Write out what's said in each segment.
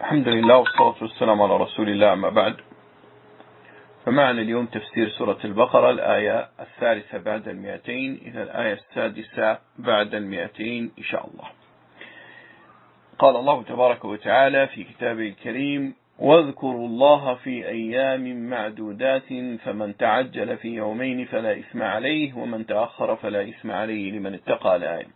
الحمد لله والصلاة والسلام على رسول الله، أما بعد. فمعنا اليوم تفسير سورة البقرة، الآية 3 بعد 200 إلى الآية 6 بعد 200 إن شاء الله. قال الله تبارك وتعالى في كتابه الكريم: واذكروا الله في أيام معدودات فمن تعجل في يومين فلا إثم عليه ومن تأخر فلا إثم عليه لمن اتقى. الآية: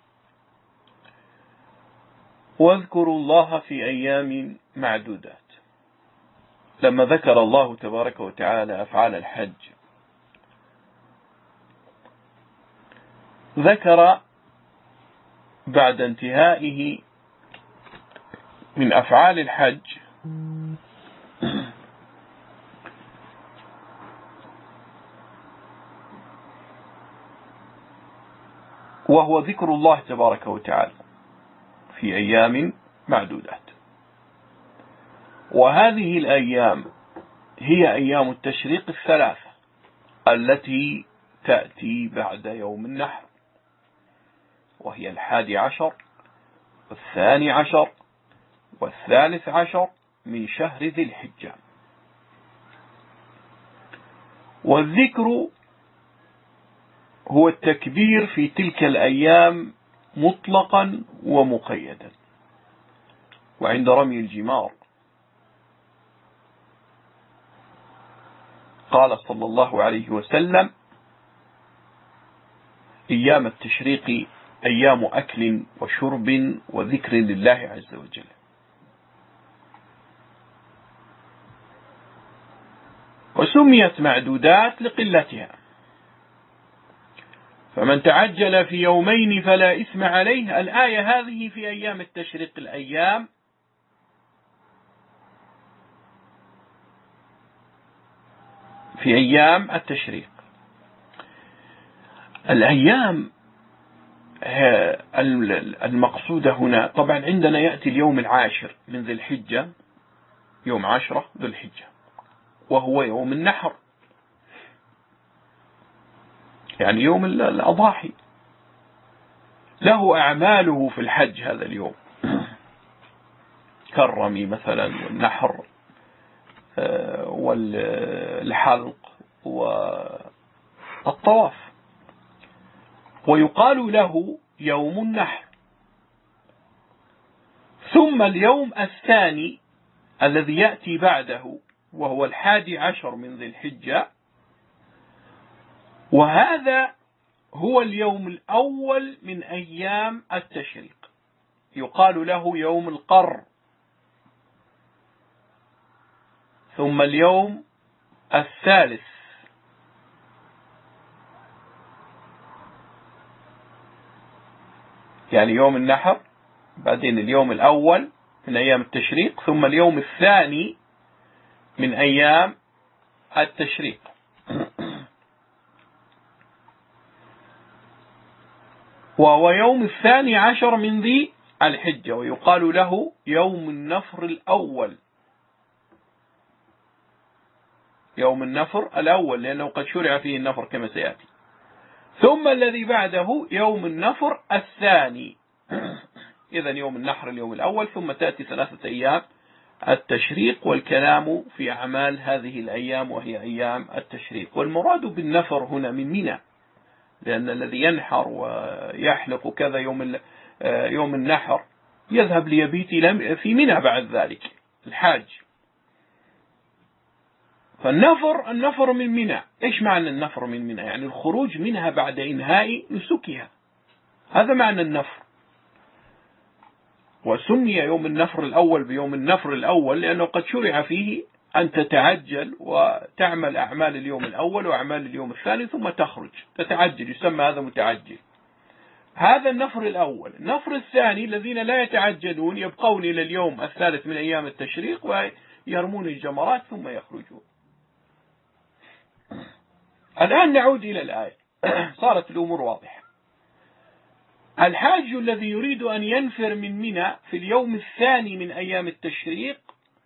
واذكروا الله في أيام معدودات. لما ذكر الله تبارك وتعالى أفعال الحج، ذكر بعد انتهائه من أفعال الحج وهو ذكر الله تبارك وتعالى في أيام معدودات. وهذه الأيام هي أيام التشريق الثلاثة التي تأتي بعد يوم النحر، وهي 11 و12 و13 من شهر ذي الحجة. والذكر هو التكبير في تلك الأيام مطلقا ومقيدا. وعند رمي الجمار قال صلى الله عليه وسلم: أيام التشريق أيام أكل وشرب وذكر لله عز وجل. وسميت معدودات لقلتها، فمن تعجل في يومين فلا إثم عليه. الآية هذه في أيام التشريق، الأيام في أيام التشريق. الأيام المقصودة هنا، طبعا عندنا يأتي اليوم 10 من ذي الحجة، يوم 10 ذي الحجة، وهو يوم النحر، يعني يوم الأضاحي. له أعماله في الحج هذا اليوم، كالرمي مثلا والنحر والحلق والطواف. ويقال له يوم النحر. ثم اليوم الثاني الذي يأتي بعده وهو 11 من ذي الحجة، وهذا هو اليوم الأول من أيام التشريق، يقال له يوم القر. ثم اليوم الثالث يعني يوم النحر، بعدين اليوم الأول من أيام التشريق، ثم اليوم الثاني من أيام التشريق. وهو يوم 12 من ذي الحجة، ويقال له يوم النفر الأول، يوم النفر الأول، لأنه قد شرع فيه النفر كما سيأتي. ثم الذي بعده يوم النفر الثاني. إذن يوم النحر اليوم الأول، ثم تأتي 3 أيام التشريق، والكلام في أعمال هذه الأيام وهي أيام التشريق. والمراد بالنفر هنا من منى، لأن الذي ينحر ويحلق كذا يوم النحر يذهب ليبيت في منى بعد ذلك، الحاج. فالنفر من منى. إيش معنى النفر من منى؟ يعني الخروج منها بعد إنهاء نسكها، هذا معنى النفر. وسمي يوم النفر الأول بيوم النفر الأول لأنه قد شرع فيه أن تتعجل وتعمل أعمال اليوم الأول وأعمال اليوم الثاني ثم تخرج تتعجل، يسمى هذا متعجل. هذا النفر الأول. النفر الثاني الذين لا يتعجلون يبقون إلى اليوم الثالث من أيام التشريق ويرمون الجمرات ثم يخرجون. الآن نعود إلى الآية. صارت الأمور واضحة. الحاج الذي يريد أن ينفر من منى في اليوم الثاني من أيام التشريق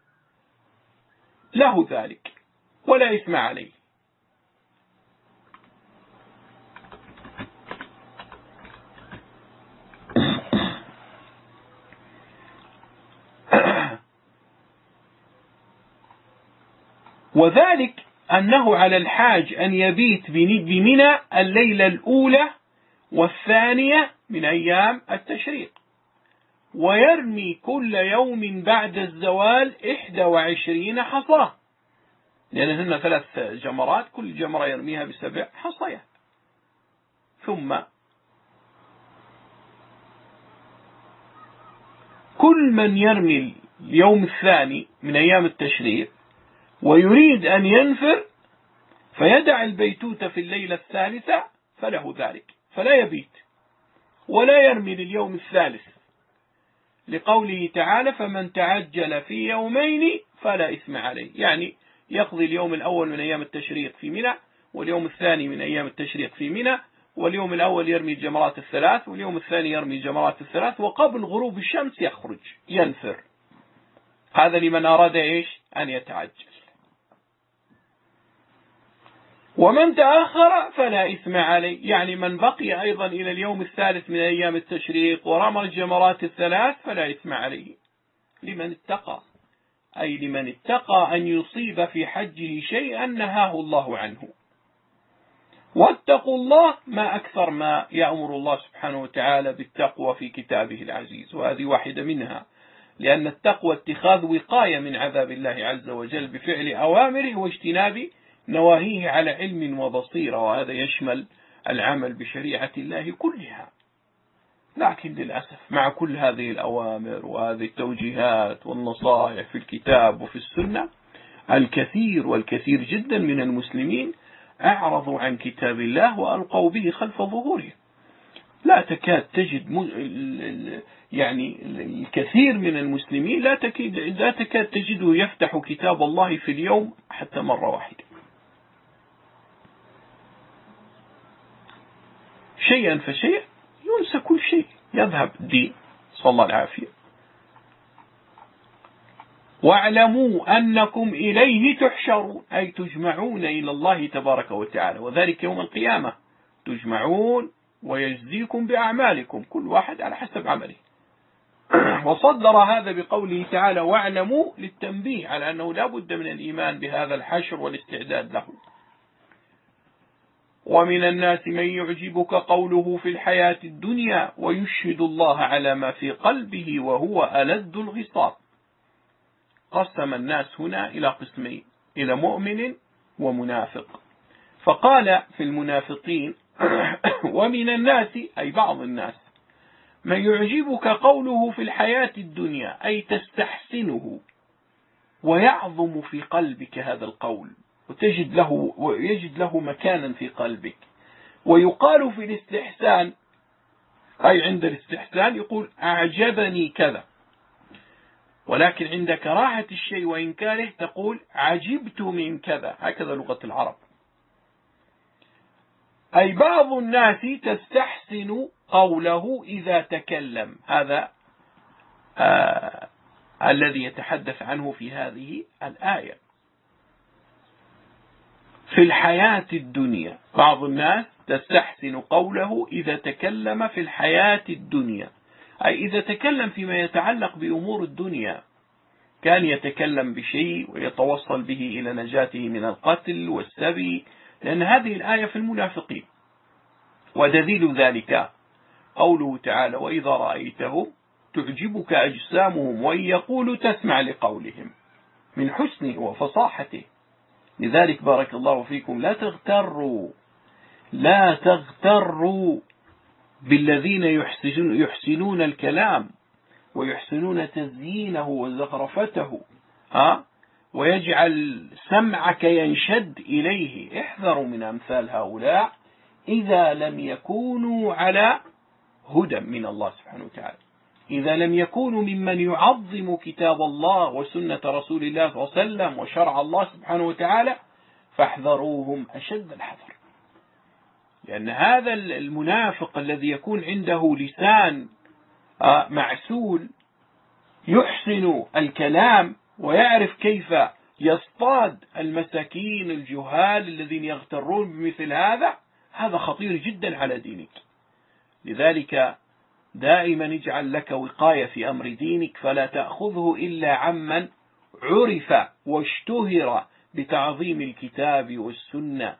له ذلك ولا إثم عليه. وذلك أنه على الحاج أن يبيت بمنى الليلة الأولى والثانية من أيام التشريق، ويرمي كل يوم بعد الزوال 21 حصاة، لأنهن 3 جمرات، كل جمرة يرميها ب7 حصيات. ثم كل من يرمي اليوم الثاني من أيام التشريق ويريد أن ينفر فيدع البيتوت في الليلة الثالثة فله ذلك، فلا يبيت ولا يرمي لليوم الثالث، لقوله تعالى: فمن تعجل في يومين فلا إثم عليه. يعني يقضي اليوم الأول من أيام التشريق في منى، واليوم الثاني من أيام التشريق في منى، واليوم الأول يرمي الجمرات ال3، واليوم الثاني يرمي الجمرات ال3، وقبل غروب الشمس يخرج ينفر. هذا لمن أراد إيش؟ أن يتعجل. ومن تأخر فلا إثم عليه، يعني من بقي أيضا إلى اليوم الثالث من أيام التشريق ورمى الجمرات ال3 فلا إثم عليه، لمن اتقى، أي لمن اتقى أن يصيب في حجه شيئا نهاه الله عنه. واتقوا الله، ما أكثر ما يأمر الله سبحانه وتعالى بالتقوى في كتابه العزيز، وهذه واحدة منها، لأن التقوى اتخاذ وقاية من عذاب الله عز وجل بفعل أوامره واجتناب نواهيه على علم وبصيرة، وهذا يشمل العمل بشريعة الله كلها. لكن للأسف مع كل هذه الأوامر وهذه التوجيهات والنصائح في الكتاب وفي السنة، الكثير والكثير جدا من المسلمين أعرضوا عن كتاب الله وألقوا به خلف ظهوره. لا تكاد تجد يعني الكثير من المسلمين لا تكاد تجده يفتح كتاب الله في اليوم حتى مرة واحدة. شيئا فشيئا ينسى كل شيء، يذهب الدين، صلى الله العافية. واعلموا أنكم إليه تحشرون، أي تجمعون إلى الله تبارك وتعالى، وذلك يوم القيامة تجمعون ويجزيكم بأعمالكم، كل واحد على حسب عمله. وصدر هذا بقوله تعالى: واعلموا، للتنبيه على أنه لا بد من الإيمان بهذا الحشر والاستعداد له. ومن الناس من يعجبك قوله في الحياة الدنيا ويشهد الله على ما في قلبه وهو ألد الخصام. قسم الناس هنا إلى قسمين، إلى مؤمن ومنافق، فقال في المنافقين: ومن الناس، أي بعض الناس، من يعجبك قوله في الحياة الدنيا، أي تستحسنه ويعظم في قلبك هذا القول، ويجد له مكانا في قلبك. ويقال في الاستحسان، أي عند الاستحسان يقول أعجبني كذا، ولكن عند كراهة الشيء وإنكاره تقول عجبت من كذا، هكذا لغة العرب. أي بعض الناس تستحسن قوله إذا تكلم، هذا الذي يتحدث عنه في هذه الآية. في الحياة الدنيا، بعض الناس تستحسن قوله إذا تكلم في الحياة الدنيا، أي إذا تكلم فيما يتعلق بأمور الدنيا، كان يتكلم بشيء ويتوصل به إلى نجاته من القتل والسبي، لأن هذه الآية في المنافقين. ودليل ذلك قوله تعالى: وإذا رأيتهم تعجبك أجسامهم وإن يقولوا تسمع لقولهم، من حسنه وفصاحته. لذلك بارك الله فيكم لا تغتروا بالذين يحسنون الكلام ويحسنون تزيينه وزخرفته، ويجعل سمعك ينشد إليه. احذروا من أمثال هؤلاء إذا لم يكونوا على هدى من الله سبحانه وتعالى، إذا لم يكونوا ممن يعظم كتاب الله وسنة رسول الله صلى الله عليه وسلم وشرع الله سبحانه وتعالى، فاحذروهم أشد الحذر. لأن هذا المنافق الذي يكون عنده لسان معسول يحسن الكلام ويعرف كيف يصطاد المساكين الجهال الذين يغترون بمثل هذا خطير جدا على دينك. لذلك دائما اجعل لك وقاية في أمر دينك، فلا تأخذه إلا عمن عرف واشتهر بتعظيم الكتاب والسنة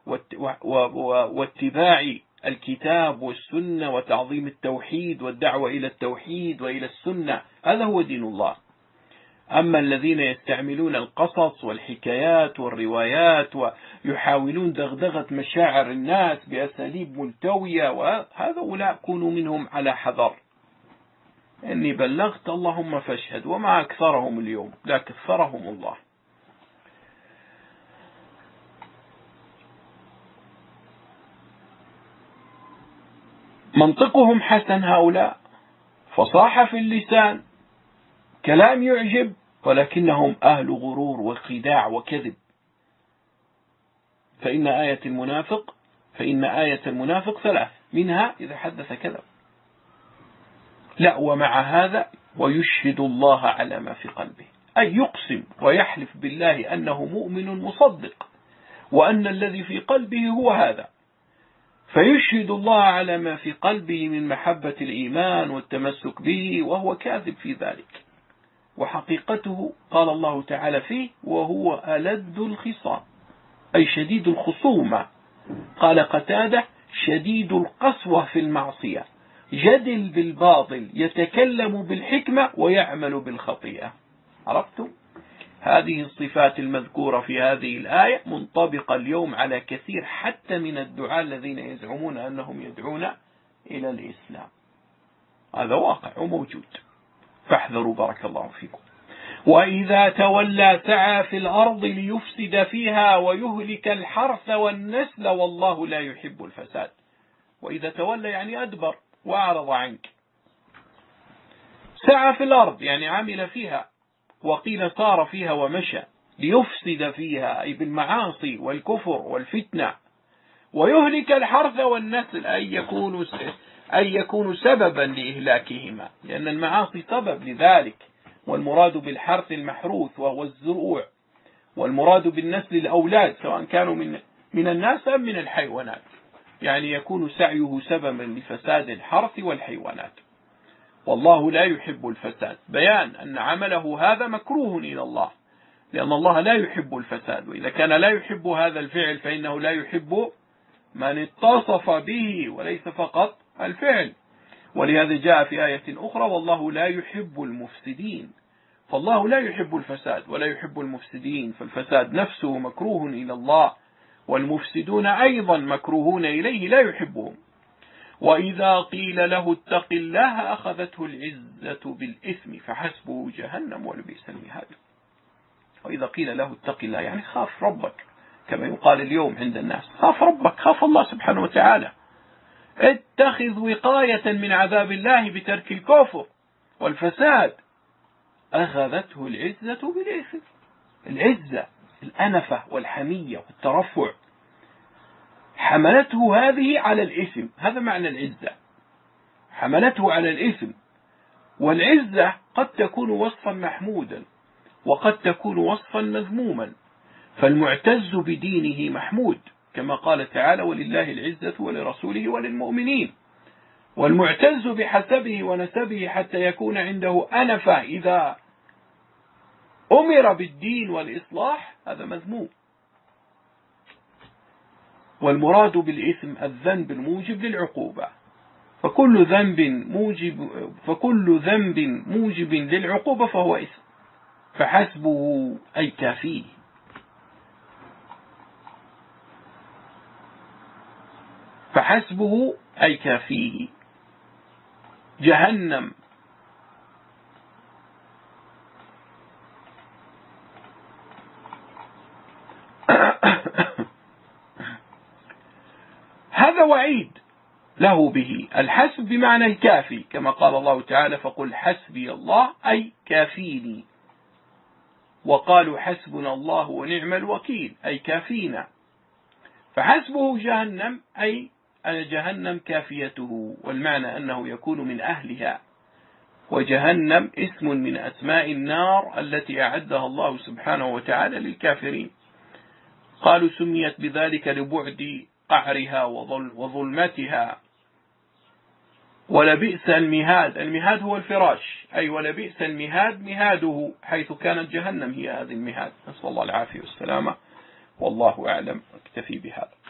واتباع الكتاب والسنة وتعظيم التوحيد والدعوة إلى التوحيد وإلى السنة، هذا هو دين الله. أما الذين يستعملون القصص والحكايات والروايات ويحاولون دغدغة مشاعر الناس بأساليب ملتوية، وهذا لا كونوا منهم على حذر. إني بلغت اللهم فاشهد، وما أكثرهم اليوم، لا كثرهم الله. منطقهم حسن هؤلاء، فصاحة في اللسان، كلام يعجب، ولكنهم أهل غرور وخداع وكذب. فإن آية المنافق ثلاث، منها إذا حدث كذب. لا، ومع هذا ويشهد الله على ما في قلبه، أي يقسم ويحلف بالله أنه مؤمن مصدق، وأن الذي في قلبه هو هذا، فيشهد الله على ما في قلبه من محبة الإيمان والتمسك به، وهو كاذب في ذلك. وحقيقته قال الله تعالى فيه: وهو ألد الخصام، أي شديد الخصومة. قال قتادة: شديد القسوة في المعصية، جدل بالباطل، يتكلم بالحكمة ويعمل بالخطيئة. عرفتم؟ هذه الصفات المذكورة في هذه الآية منطبقة اليوم على كثير حتى من الدعاة الذين يزعمون أنهم يدعون إلى الإسلام. هذا واقع وموجود، فاحذروا بارك الله فيكم. وإذا تولى سعى في الأرض ليفسد فيها ويهلك الحرث والنسل والله لا يحب الفساد. وإذا تولى يعني أدبر وأعرض عنك. سعى في الأرض يعني عمل فيها، وقيل صار فيها ومشى. ليفسد فيها أي بالمعاصي والكفر والفتنة. ويهلك الحرث والنسل أي يكون سببا لإهلاكهما، لأن المعاصي سبب لذلك. والمراد بالحرث المحروث وهو الزروع، والمراد بالنسل الأولاد سواء كانوا من الناس أم من الحيوانات، يعني يكون سعيه سببا لفساد الحرث والحيوانات. والله لا يحب الفساد، بيان أن عمله هذا مكروه إلى الله، لأن الله لا يحب الفساد. وإذا كان لا يحب هذا الفعل فإنه لا يحب من اتصف به وليس فقط الفعل. ولهذا جاء في آية أخرى: والله لا يحب المفسدين. فالله لا يحب الفساد ولا يحب المفسدين، فالفساد نفسه مكروه إلى الله، والمفسدون أيضا مكروهون إليه لا يحبهم. وإذا قيل له اتق الله أخذته العزة بالإثم فحسبه جهنم ولبئس المهاد. وإذا قيل له اتق الله يعني خاف ربك، كما يقال اليوم عند الناس: خاف ربك، خاف الله سبحانه وتعالى، اتخذ وقاية من عذاب الله بترك الكفر والفساد. أخذته العزة بالإثم، العزة الأنفة والحمية والترفع حملته هذه على الإثم. هذا معنى العزة، حملته على الإثم. والعزة قد تكون وصفا محمودا وقد تكون وصفا مذموما، فالمعتز بدينه محمود كما قال تعالى: ولله العزة ولرسوله وللمؤمنين. والمعتز بحسبه ونسبه حتى يكون عنده أنفة إذا أمر بالدين والإصلاح، هذا مذموم. والمراد بالإثم الذنب الموجب للعقوبة، فكل ذنب موجب للعقوبة فهو إثم. فحسبه أي كافيه. فحسبه أي كافيه. جهنم هذا وعيد له به. الحسب بمعنى الكافي، كما قال الله تعالى: فقل حسبي الله أي كافيني. وقالوا حسبنا الله ونعم الوكيل أي كافينا. فحسبه جهنم أي جهنم كافيته، والمعنى أنه يكون من أهلها. وجهنم اسم من أسماء النار التي أعدها الله سبحانه وتعالى للكافرين. قالوا سميت بذلك لبعد قعرها وظلمتها. ولبئس المهاد، المهاد هو الفراش، أي ولبئس المهاد مهاده، حيث كانت جهنم هي هذه المهاد، نسأل الله العافية والسلامة. والله أعلم، اكتفي بهذا.